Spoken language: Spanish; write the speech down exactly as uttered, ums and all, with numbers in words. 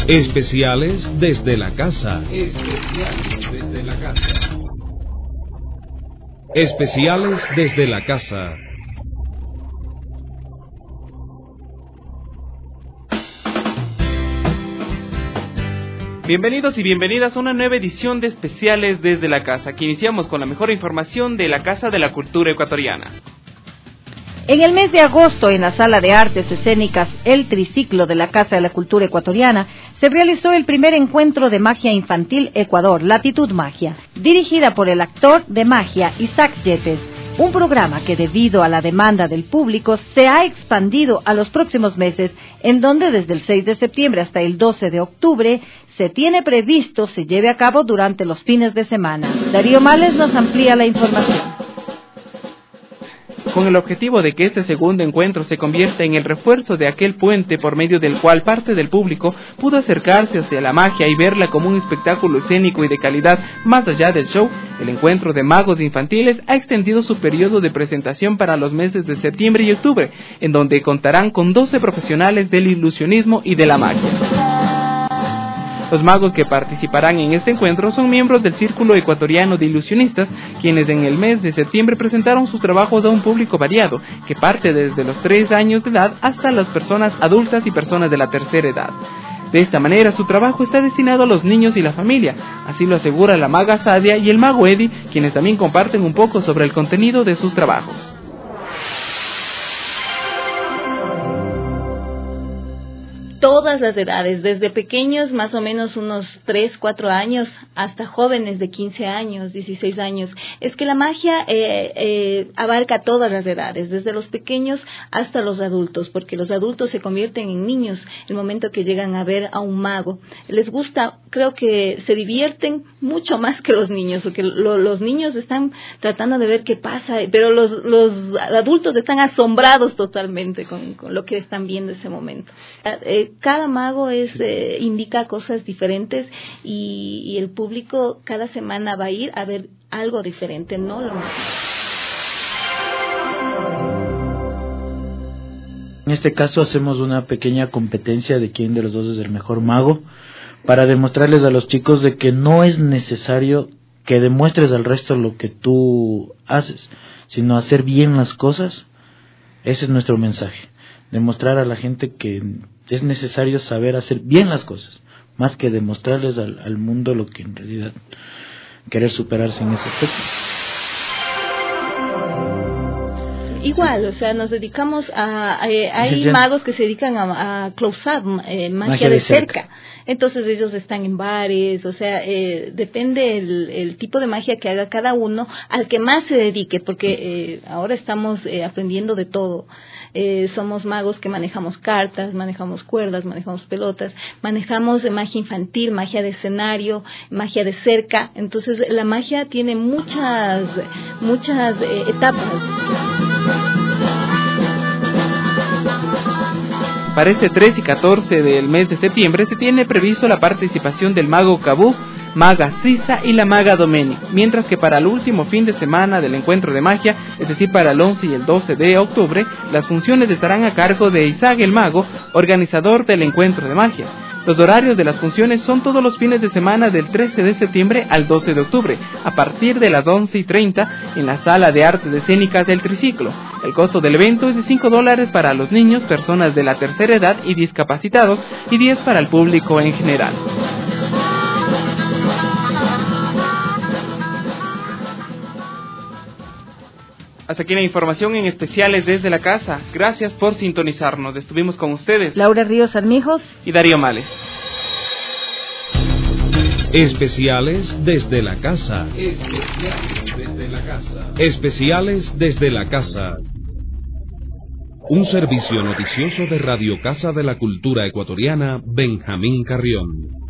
Especiales desde la casa. Especiales desde la casa. Especiales desde la casa. Bienvenidos y bienvenidas a una nueva edición de Especiales desde la casa, que iniciamos con la mejor información de la Casa de la Cultura Ecuatoriana. En el mes de agosto, en la Sala de Artes Escénicas El Triciclo de la Casa de la Cultura Ecuatoriana, se realizó el primer encuentro de magia infantil Ecuador, Latitud Magia, dirigida por el actor de magia Isaac Yepes. Un programa que, debido a la demanda del público, se ha expandido a los próximos meses, en donde desde el seis de septiembre hasta el doce de octubre se tiene previsto se lleve a cabo durante los fines de semana. Darío Males nos amplía la información. Con el objetivo de que este segundo encuentro se convierta en el refuerzo de aquel puente por medio del cual parte del público pudo acercarse hacia la magia y verla como un espectáculo escénico y de calidad más allá del show, el encuentro de magos infantiles ha extendido su periodo de presentación para los meses de septiembre y octubre, en donde contarán con doce profesionales del ilusionismo y de la magia. Los magos que participarán en este encuentro son miembros del Círculo Ecuatoriano de Ilusionistas, quienes en el mes de septiembre presentaron sus trabajos a un público variado, que parte desde los tres años de edad hasta las personas adultas y personas de la tercera edad. De esta manera, su trabajo está destinado a los niños y la familia, así lo asegura la maga Sadia y el mago Eddie, quienes también comparten un poco sobre el contenido de sus trabajos. Todas las edades, desde pequeños, más o menos unos tres, cuatro años, hasta jóvenes de quince años, dieciséis años. Es que la magia eh, eh, abarca todas las edades, desde los pequeños hasta los adultos, porque los adultos se convierten en niños el momento que llegan a ver a un mago. Les gusta, creo que se divierten mucho más que los niños, porque lo, los niños están tratando de ver qué pasa, pero los, los adultos están asombrados totalmente con, con lo que están viendo ese momento. Eh, Cada mago es eh, indica cosas diferentes y, y el público cada semana va a ir a ver algo diferente, no lo mismo. En este caso hacemos una pequeña competencia de quién de los dos es el mejor mago, para demostrarles a los chicos de que no es necesario que demuestres al resto lo que tú haces, sino hacer bien las cosas. Ese es nuestro mensaje. Demostrar a la gente que es necesario saber hacer bien las cosas, más que demostrarles al, al mundo lo que en realidad querer superarse en ese aspecto. Igual, o sea, nos dedicamos a... a hay magos que se dedican a, a close-up, eh, magia, magia de, de cerca. cerca. Entonces ellos están en bares, o sea, eh, depende el, el tipo de magia que haga cada uno, al que más se dedique, porque eh, ahora estamos eh, aprendiendo de todo. Eh, somos magos que manejamos cartas, manejamos cuerdas, manejamos pelotas, manejamos magia infantil, magia de escenario, magia de cerca. Entonces la magia tiene muchas, muchas eh, etapas. Para este tres y catorce del mes de septiembre se tiene previsto la participación del mago Cabú, maga Sisa y la maga Domenic, mientras que para el último fin de semana del encuentro de magia, es decir, para el once y el doce de octubre, las funciones estarán a cargo de Isaac el mago, organizador del encuentro de magia. Los horarios de las funciones son todos los fines de semana del trece de septiembre al doce de octubre, a partir de las once y treinta en la Sala de Artes Escénicas del Triciclo. El costo del evento es de cinco dólares para los niños, personas de la tercera edad y discapacitados, y diez para el público en general. Hasta aquí la información en Especiales desde la casa. Gracias por sintonizarnos. Estuvimos con ustedes Laura Ríos Armijos y Darío Males. Especiales desde la casa. Especiales desde la casa. Especiales desde la casa. Un servicio noticioso de Radio Casa de la Cultura Ecuatoriana, Benjamín Carrión.